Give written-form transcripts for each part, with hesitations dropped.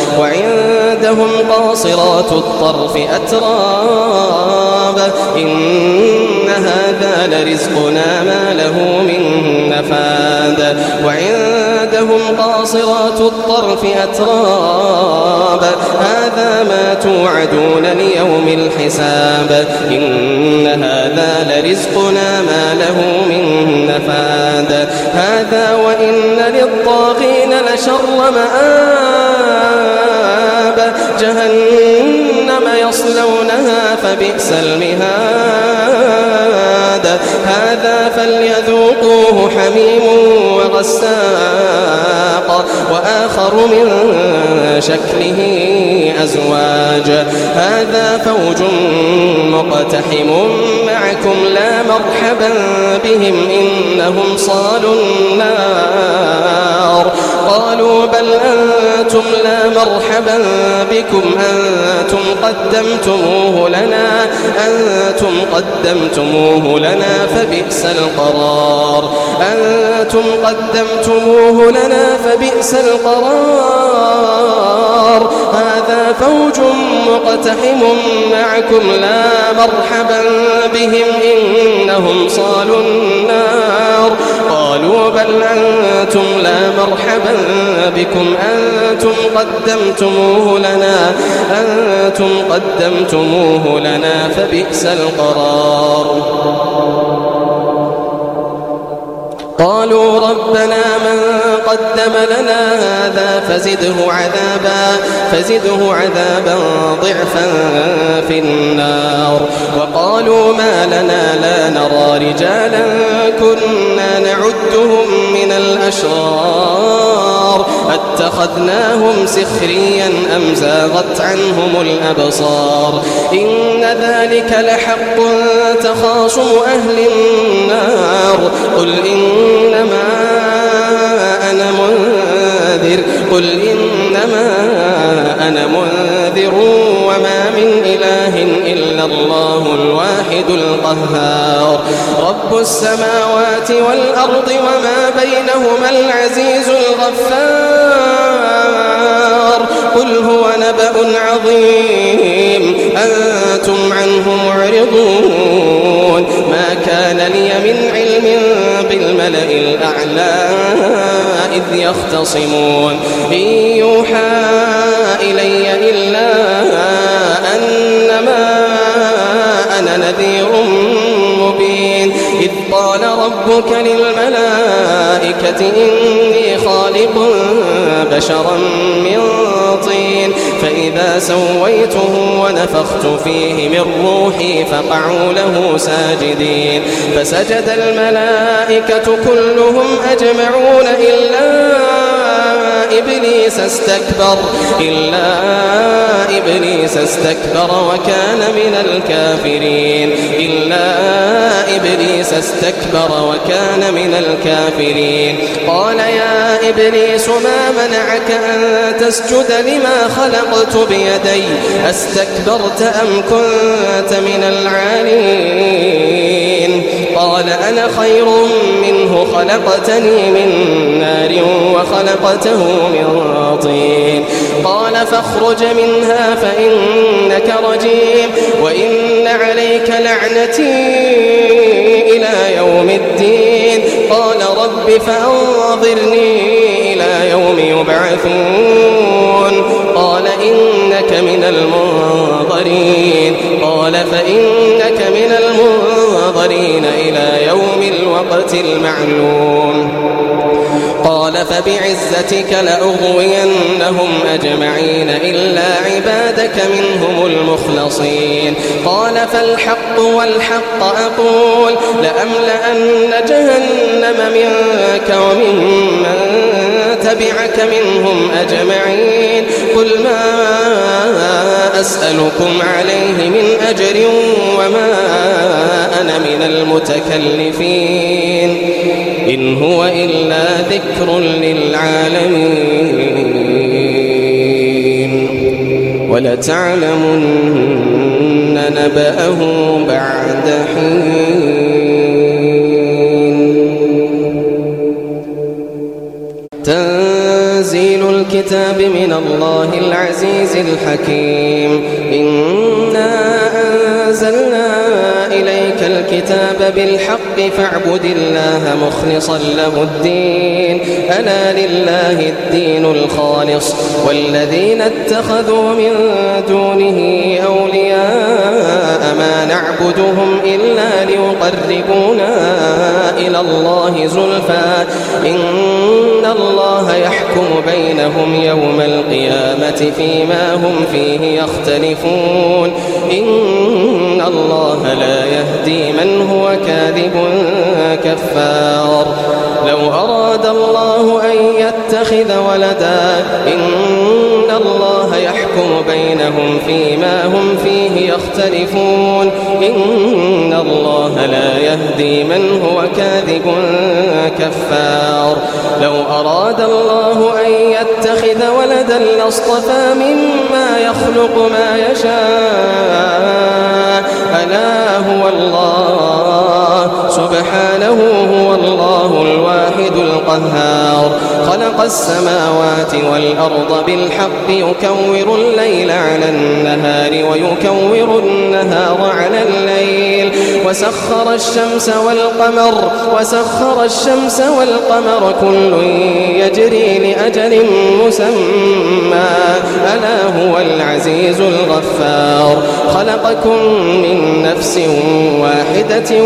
وعندهم قاصرات الطرف أتراب إن هذا لرزقنا ما له من نفاد وعندهم قاصرات الطرف أتراب هذا ما توعدون ليوم الحساب إن هذا لرزقنا ما له من نفاد هذا وإن للطاغين لشر مآب جهنم يصلونها فبئس المهاد هذا فليذوقوه حميم وغساق وآخر من شكله أزواج هذا فوج مقتحم معكم لا مرحبا بهم إنهم صالوا النار قالوا بل أنتم لا مرحبا بكم أنتم قدمتموه لنا فبئس القرار هذا فوج مقتحم معكم لا مرحبا بهم إنهم صالوا النار قالوا بل أنتم لا مرحبا بكم أنتم قدمتموه لنا فبئس القرار قالوا ربنا من قدم لنا هذا فزده عذابا ضعفا في النار وقالوا ما لنا لا نرى رجالا كنا نعدهم من الأشرار أتخذناهم سخريا أم زاغت عنهم الأبصار إن ذلك لحق تخاصم أهل النار قل إنما أنا منذر وما من إله إلا الله الواحد القهار رب السماوات والأرض وما بينهما العزيز الغفار قل هو نبأ عظيم أنتم عنه معرضون ما كان لي من علم بالملأ الأعلى إذ يختصمون إن يوحى إلي إلا أنما أنا نذير مبين إذ قال ربك للملائكة إني خالق بشرا من طين فإذا سويته ونفخت فيه من روحي فقعوا له ساجدين فسجد الملائكة كلهم أجمعون إلا إبليس استكبر وكان من الكافرين قال يا إبليس ما منعك أن تسجد لما خلقت بيدي أستكبرت أم كنت من العالين قال أنا خير منه خلقتني من نار وخلقته من طين قال فاخرج منها فإنك رجيم وإن عليك لعنتي إلى يوم الدين قال رب فأنظرني إلى يوم يبعثون قال إنك من المنظرين قال فإنك من المنظرين إلى يوم الوقت المعلوم قال فبعزتك لأغوينهم أجمعين إلا عبادك منهم المخلصين قال فالحق والحق أقول لأملأن جهنم منك وممن تبعك منهم أجمعين قل ما أسألكم عليه من أجر وما أنا من المتكلفين إن هو إلا ذكر للعالمين ولتعلمن نبأه بعد حين تنزيل الكتاب الكتاب من الله العزيز الحكيم. إنا أنزلنا إليك الكتاب بالحق فاعبد الله مخلصا له الدين ألا لله الدين الخالص والذين اتخذوا من دونه أولياء ما نعبدهم إلا ليقربونا إلى الله زلفى إن الله يحكم بينهم يوم القيامة فيما هم فيه يختلفون إن الله لا يهدي من هو كاذب كفار. لو أراد الله أن يتخذ ولدا إن الله يحكم بينهم فيما هم فيه يختلفون إن الله لا يهدي من هو كاذب كفار. لو أراد الله أن يتخذ ولدا لاصطفى مما يخلق ما يشاء ألا هو الله سبحانه هو الله الواحد القهار. خلق السماوات والأرض بالحق يكور الليل على النهار ويكور النهار على الليل وسخر الشمس والقمر كل يجري لأجل مسمى ألا هو العزيز الغفار. خلقكم من نفس واحدة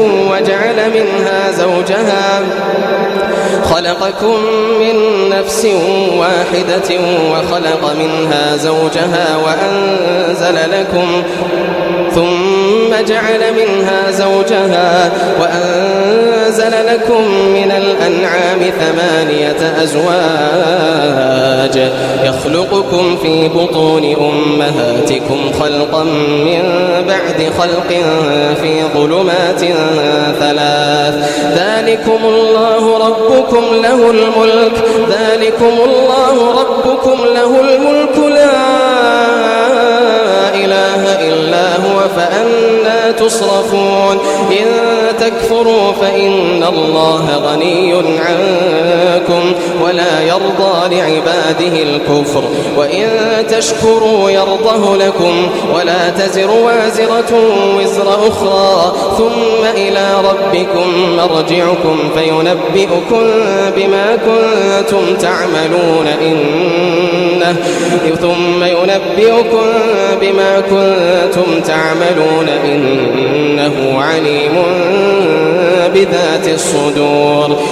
وخلق منها زوجها وأنزل لكم من الأنعام 8 أزواج يخلقكم في بطون أمهاتكم خلقا من بعد خلق في ظلمات 3 ذلكم الله ربكم له الملك لا إله إلا هو فأنى تصرفون. إن تكفروا فإن الله غني عنكم ولا يرضى لعباده الكفر وإن تشكروا يرضه لكم ولا تزر وازرة وزر أخرى ثم إلى ربكم مرجعكم فينبئكم بما كنتم تعملون إنه عليم بذات الصدور.